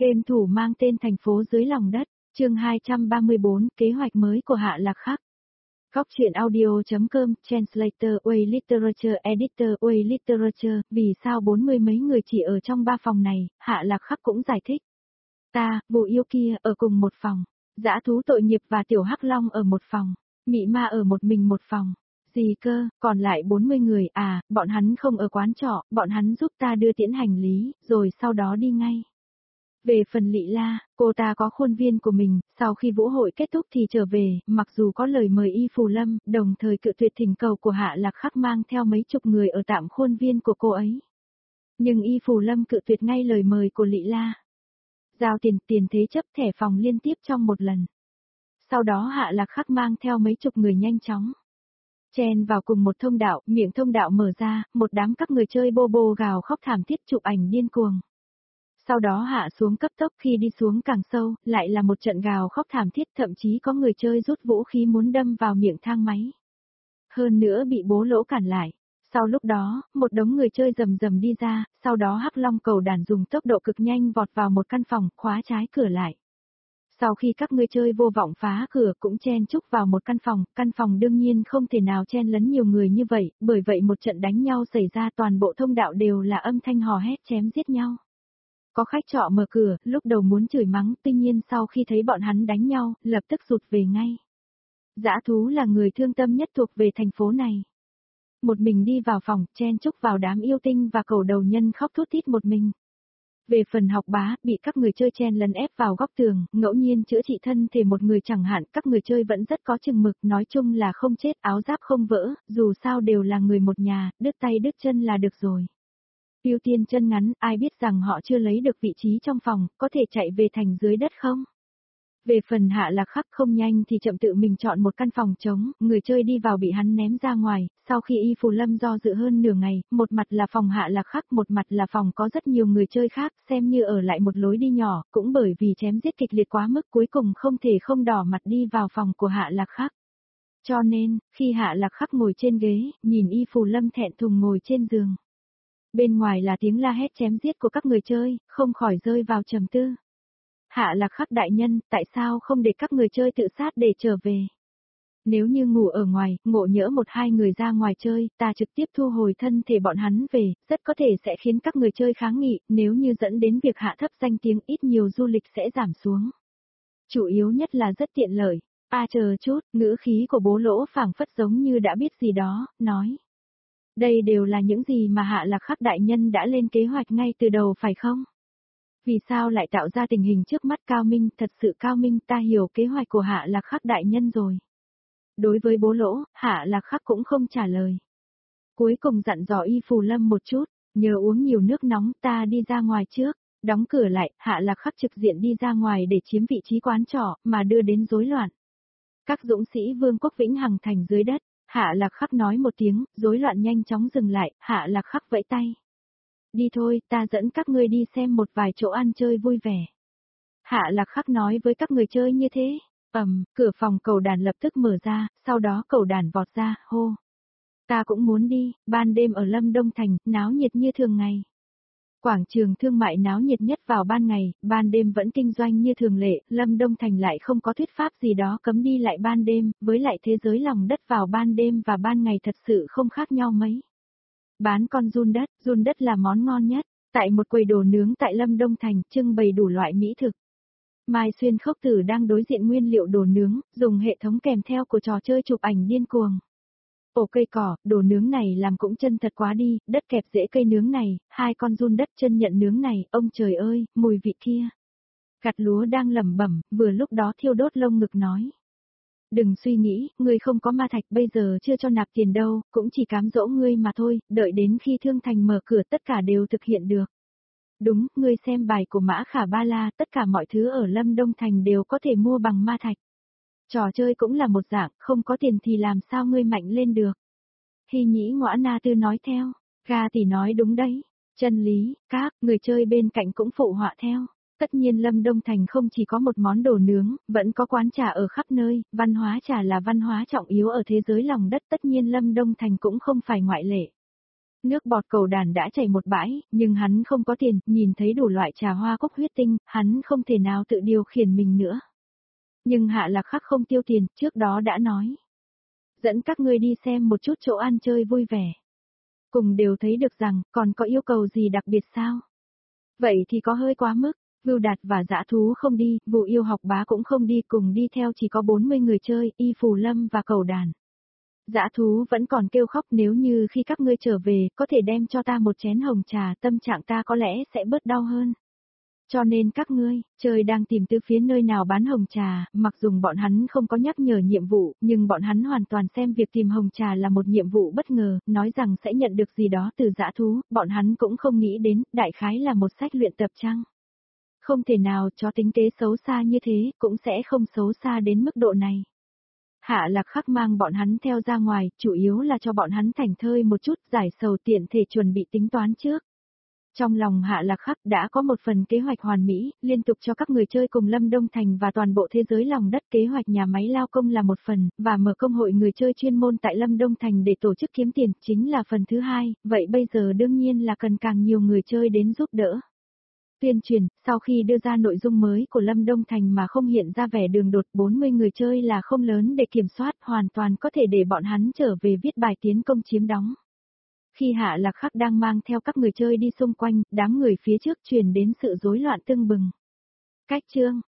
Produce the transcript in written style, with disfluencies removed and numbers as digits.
Game thủ mang tên thành phố dưới lòng đất, chương 234, kế hoạch mới của Hạ Lạc Khắc. Góc truyện audio.com, Translator, Way Literature, Editor, Way Literature, vì sao 40 mấy người chỉ ở trong 3 phòng này, Hạ Lạc Khắc cũng giải thích. Ta, vụ yêu kia, ở cùng một phòng, dã thú tội nghiệp và tiểu hắc long ở một phòng, mị ma ở một mình một phòng. Gì cơ, còn lại 40 người à, bọn hắn không ở quán trọ, bọn hắn giúp ta đưa tiễn hành lý, rồi sau đó đi ngay. Về phần Lị La, cô ta có khuôn viên của mình, sau khi vũ hội kết thúc thì trở về, mặc dù có lời mời Y Phù Lâm, đồng thời cự tuyệt thỉnh cầu của Hạ Lạc Khắc mang theo mấy chục người ở tạm khuôn viên của cô ấy. Nhưng Y Phù Lâm cự tuyệt ngay lời mời của Lị La. Giao tiền thế chấp thẻ phòng liên tiếp trong một lần. Sau đó Hạ Lạc Khắc mang theo mấy chục người nhanh chóng chen vào cùng một thông đạo, miệng thông đạo mở ra, một đám các người chơi bô bô gào khóc thảm thiết chụp ảnh điên cuồng. Sau đó hạ xuống cấp tốc, khi đi xuống càng sâu, lại là một trận gào khóc thảm thiết, thậm chí có người chơi rút vũ khí muốn đâm vào miệng thang máy. Hơn nữa bị bố lỗ cản lại. Sau lúc đó, một đống người chơi rầm rầm đi ra, sau đó Hắc Long cầu đàn dùng tốc độ cực nhanh vọt vào một căn phòng, khóa trái cửa lại. Sau khi các người chơi vô vọng phá cửa cũng chen chúc vào một căn phòng đương nhiên không thể nào chen lấn nhiều người như vậy, bởi vậy một trận đánh nhau xảy ra, toàn bộ thông đạo đều là âm thanh hò hét chém giết nhau. Có khách trọ mở cửa, lúc đầu muốn chửi mắng, tuy nhiên sau khi thấy bọn hắn đánh nhau, lập tức rụt về ngay. Dã thú là người thương tâm nhất thuộc về thành phố này. Một mình đi vào phòng, chen chúc vào đám yêu tinh và cầu đầu nhân khóc thút thít một mình. Về phần Học Bá, bị các người chơi chen lấn ép vào góc tường, ngẫu nhiên chữa trị thân thể một người chẳng hạn, các người chơi vẫn rất có chừng mực, nói chung là không chết, áo giáp không vỡ, dù sao đều là người một nhà, đứt tay đứt chân là được rồi. Ưu tiên chân ngắn, ai biết rằng họ chưa lấy được vị trí trong phòng, có thể chạy về thành dưới đất không? Về phần Hạ Lạc Khắc, không nhanh thì chậm tự mình chọn một căn phòng trống, người chơi đi vào bị hắn ném ra ngoài, sau khi Y Phù Lâm do dự hơn nửa ngày, một mặt là phòng Hạ Lạc Khắc, một mặt là phòng có rất nhiều người chơi khác, xem như ở lại một lối đi nhỏ, cũng bởi vì chém giết kịch liệt quá mức cuối cùng không thể không đỏ mặt đi vào phòng của Hạ Lạc Khắc. Cho nên, khi Hạ Lạc Khắc ngồi trên ghế, nhìn Y Phù Lâm thẹn thùng ngồi trên giường. Bên ngoài là tiếng la hét chém giết của các người chơi, không khỏi rơi vào trầm tư. Hạ Lạc Khắc đại nhân, tại sao không để các người chơi tự sát để trở về? Nếu như ngủ ở ngoài, ngộ nhỡ một hai người ra ngoài chơi, ta trực tiếp thu hồi thân thể bọn hắn về, rất có thể sẽ khiến các người chơi kháng nghị, nếu như dẫn đến việc hạ thấp danh tiếng, ít nhiều du lịch sẽ giảm xuống. Chủ yếu nhất là rất tiện lợi. Chờ chút, ngữ khí của bố lỗ phảng phất giống như đã biết gì đó, nói. Đây đều là những gì mà Hạ Lạc Khắc đại nhân đã lên kế hoạch ngay từ đầu phải không? Vì sao lại tạo ra tình hình trước mắt cao minh, thật sự cao minh, ta hiểu kế hoạch của Hạ Lạc Khắc đại nhân rồi. Đối với bố lỗ, Hạ Lạc Khắc cũng không trả lời. Cuối cùng dặn dò Y Phù Lâm một chút, nhớ uống nhiều nước nóng, ta đi ra ngoài trước. Đóng cửa lại, Hạ Lạc Khắc trực diện đi ra ngoài để chiếm vị trí quán trọ, mà đưa đến rối loạn. Các dũng sĩ Vương quốc Vĩnh Hằng thành dưới đất. Hạ Lạc Khắc nói một tiếng, rối loạn nhanh chóng dừng lại, Hạ Lạc Khắc vẫy tay. Đi thôi, ta dẫn các ngươi đi xem một vài chỗ ăn chơi vui vẻ. Hạ Lạc Khắc nói với các người chơi như thế. Cửa phòng cầu đàn lập tức mở ra, sau đó cầu đàn vọt ra, hô. Ta cũng muốn đi, ban đêm ở Lâm Đông Thành, náo nhiệt như thường ngày. Quảng trường thương mại náo nhiệt nhất vào ban ngày, ban đêm vẫn kinh doanh như thường lệ, Lâm Đông Thành lại không có thuyết pháp gì đó cấm đi lại ban đêm, với lại thế giới lòng đất vào ban đêm và ban ngày thật sự không khác nhau mấy. Bán con giun đất là món ngon nhất, tại một quầy đồ nướng tại Lâm Đông Thành, trưng bày đủ loại mỹ thực. Mai Xuyên Khốc Tử đang đối diện nguyên liệu đồ nướng, dùng hệ thống kèm theo của trò chơi chụp ảnh điên cuồng. Ổ cây cỏ, đồ nướng này làm cũng chân thật quá đi, đất kẹp rễ cây nướng này, hai con giun đất chân nhận nướng này, ông trời ơi, mùi vị kia. Gặt lúa đang lẩm bẩm, vừa lúc đó thiêu đốt lông ngực nói. Đừng suy nghĩ, ngươi không có ma thạch bây giờ chưa cho nạp tiền đâu, cũng chỉ cám dỗ ngươi mà thôi, đợi đến khi Thương Thành mở cửa tất cả đều thực hiện được. Đúng, ngươi xem bài của Mã Khả Ba La, tất cả mọi thứ ở Lâm Đông Thành đều có thể mua bằng ma thạch. Trò chơi cũng là một dạng, không có tiền thì làm sao ngươi mạnh lên được. Hy Nhĩ Ngõa Na Tư nói theo, Ga tỷ nói đúng đấy, chân lý, các người chơi bên cạnh cũng phụ họa theo. Tất nhiên Lâm Đông Thành không chỉ có một món đồ nướng, vẫn có quán trà ở khắp nơi, văn hóa trà là văn hóa trọng yếu ở thế giới lòng đất, tất nhiên Lâm Đông Thành cũng không phải ngoại lệ. Nước bọt cầu đàn đã chảy một bãi, nhưng hắn không có tiền, nhìn thấy đủ loại trà hoa cốc huyết tinh, hắn không thể nào tự điều khiển mình nữa. Nhưng Hạ Lạc Khắc không tiêu tiền, trước đó đã nói. Dẫn các ngươi đi xem một chút chỗ ăn chơi vui vẻ. Cùng đều thấy được rằng, còn có yêu cầu gì đặc biệt sao? Vậy thì có hơi quá mức. Vưu Đạt và Dã Thú không đi, Vụ Yêu Học Bá cũng không đi, cùng đi theo chỉ có 40 người chơi, Y Phù Lâm và Cầu Đàn. Dã Thú vẫn còn kêu khóc, nếu như khi các ngươi trở về, có thể đem cho ta một chén hồng trà, tâm trạng ta có lẽ sẽ bớt đau hơn. Cho nên các ngươi, trời đang tìm từ phía nơi nào bán hồng trà, mặc dù bọn hắn không có nhắc nhở nhiệm vụ, nhưng bọn hắn hoàn toàn xem việc tìm hồng trà là một nhiệm vụ bất ngờ, nói rằng sẽ nhận được gì đó từ Dã Thú, bọn hắn cũng không nghĩ đến, đại khái là một sách luyện tập chăng. Không thể nào cho tính kế xấu xa như thế, cũng sẽ không xấu xa đến mức độ này. Hạ Lạc Khắc mang bọn hắn theo ra ngoài, chủ yếu là cho bọn hắn thảnh thơi một chút, giải sầu tiện thể chuẩn bị tính toán trước. Trong lòng Hạ Lạc Khắc đã có một phần kế hoạch hoàn mỹ, liên tục cho các người chơi cùng Lâm Đông Thành và toàn bộ thế giới lòng đất. Kế hoạch nhà máy lao công là một phần, và mở công hội người chơi chuyên môn tại Lâm Đông Thành để tổ chức kiếm tiền chính là phần thứ hai, vậy bây giờ đương nhiên là cần càng nhiều người chơi đến giúp đỡ. Tuyên truyền, sau khi đưa ra nội dung mới của Lâm Đông Thành mà không hiện ra vẻ đường đột, 40 người chơi là không lớn để kiểm soát, hoàn toàn có thể để bọn hắn trở về viết bài tiến công chiếm đóng. Khi Hạ Lạc Khắc đang mang theo các người chơi đi xung quanh, đám người phía trước truyền đến sự rối loạn tưng bừng. Cách chương